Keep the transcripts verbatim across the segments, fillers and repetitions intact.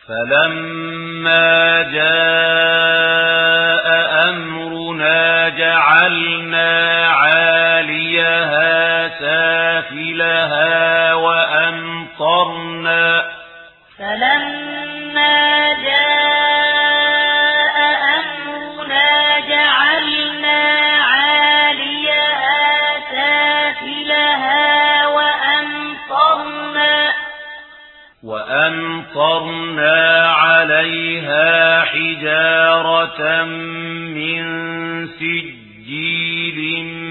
فلما جاء أمرنا جعلنا عاليها سافلها وأمطرنا فلما جاء أمرنا جعلنا عاليها سافلها وأمطرنا وأمطرنا عليها حجارة من سجيل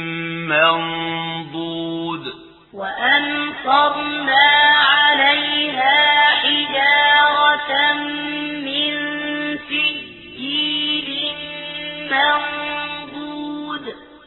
منضود وأمطرنا عليها حجارة من سجيل منضود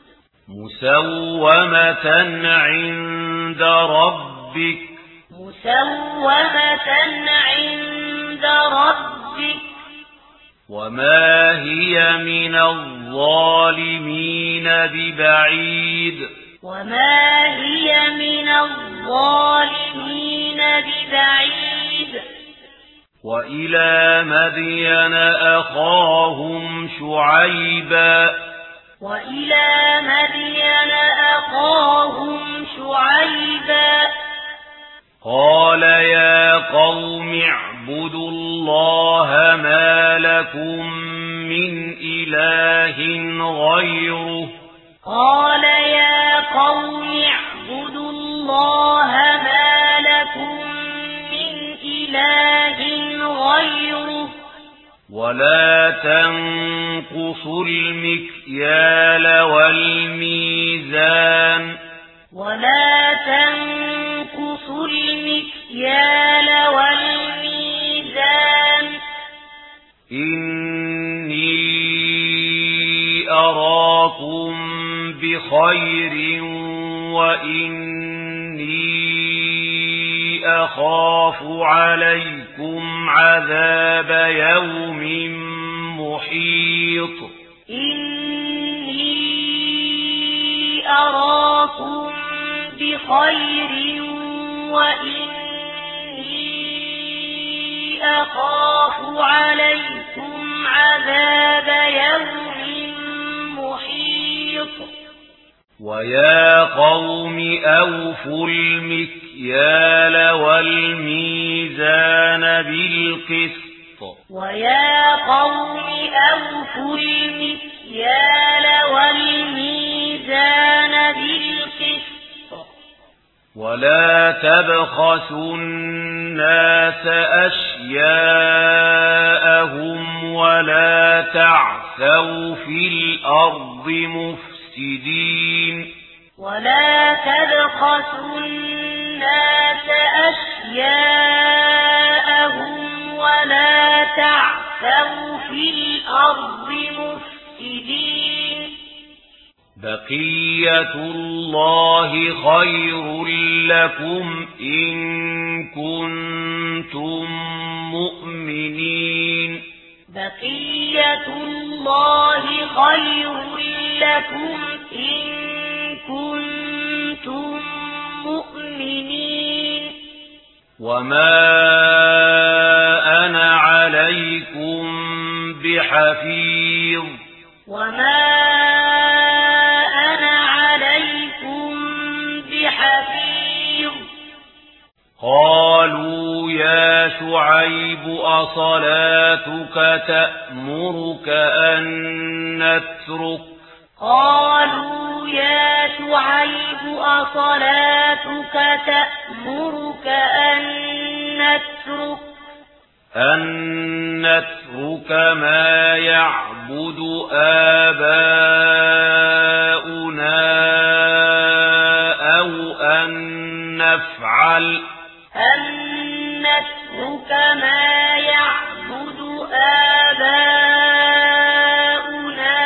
مسومة عند ربك مسومة عند ربك وما هي من الظالمين ببعيد وما هي من الظالمين ببعيد وإلى مدين أخاهم شعيبا وإلى مدين أخاهم شعيبا قال يا قوم اعبدوا الله ما لكم من إله غيره قال يا قوم اعبدوا الله ما لكم من إله غيره ولا تنقصوا المكيال والميزان ولا تنقصوا المكيال والميزان إني أراكم بخير وإني أخاف عليكم عذاب يوم محيط إني أراكم بخير وإني أخاف عليكم عذاب يوم محيط ويا قوم أوفوا المكيال والميزان بالقسط ويا قوم أوفوا المكيال والميزان بالقسط ولا تبخسوا الناس أشياءهم ولا تعثوا في الأرض مفسدين ولا تبخسوا الناس أشياءهم ولا تعثوا في الأرض مفسدين بقية الله خير لكم إن كنتم مؤمنين بقية الله خير لكم إن كنتم مؤمنين وما أنا عليكم بحفيظ وما أنا عليكم بحفيظ قالوا يا شعيب أصلاتك تأمرك أن نترك قالوا يا شعيب أصلاتك تأمرك أن نترك أن نترك ما يعبد آباؤنا أو أن نفعل أن نترك ما يعبد آباؤنا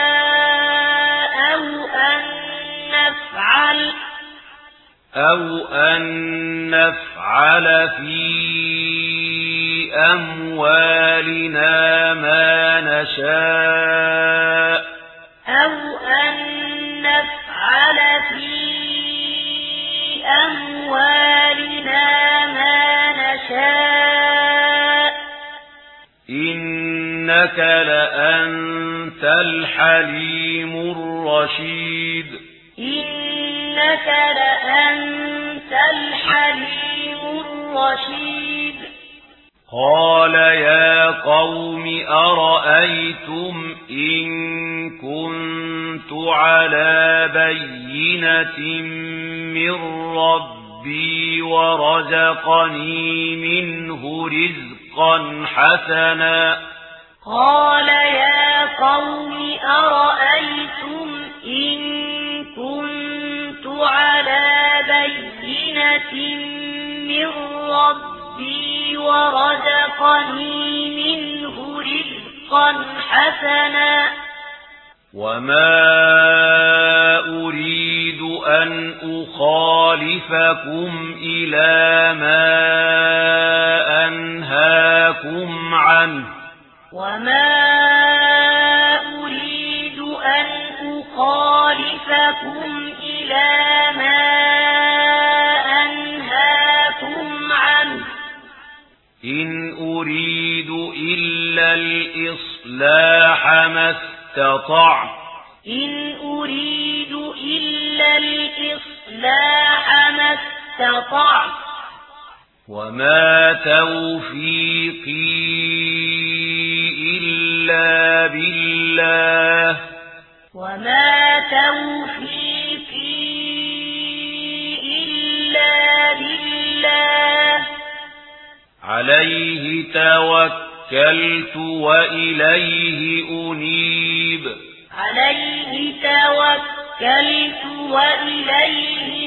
أو أن نفعل أو أن نفعل في أموالنا ما نشاء أو أن نفعل في أموالنا ما نشاء إنك لأنت الحليم الرشيد إنك لأنت الحليم الرشيد قال يا قوم أرأيتم إن كنت على بينة من ربي ورزقني منه رزقا حسنا قال يا قوم أرأيتم إن كنت على بينة من ربي ورزقني منه رزقا حسنا وما أريد أن أخالفكم إلى ما أنهاكم عنه وما أريد أن أخالفكم إلى ما أنهاكم عنه إن أريد إلا الإصلاح ما استطعت إن أريد إلا الإصلاح ما استطعت وما توفيقي إلا بالله وما توفيقي إلا بالله عليه توكلت وإليه أنيب عليه توكلت وإليه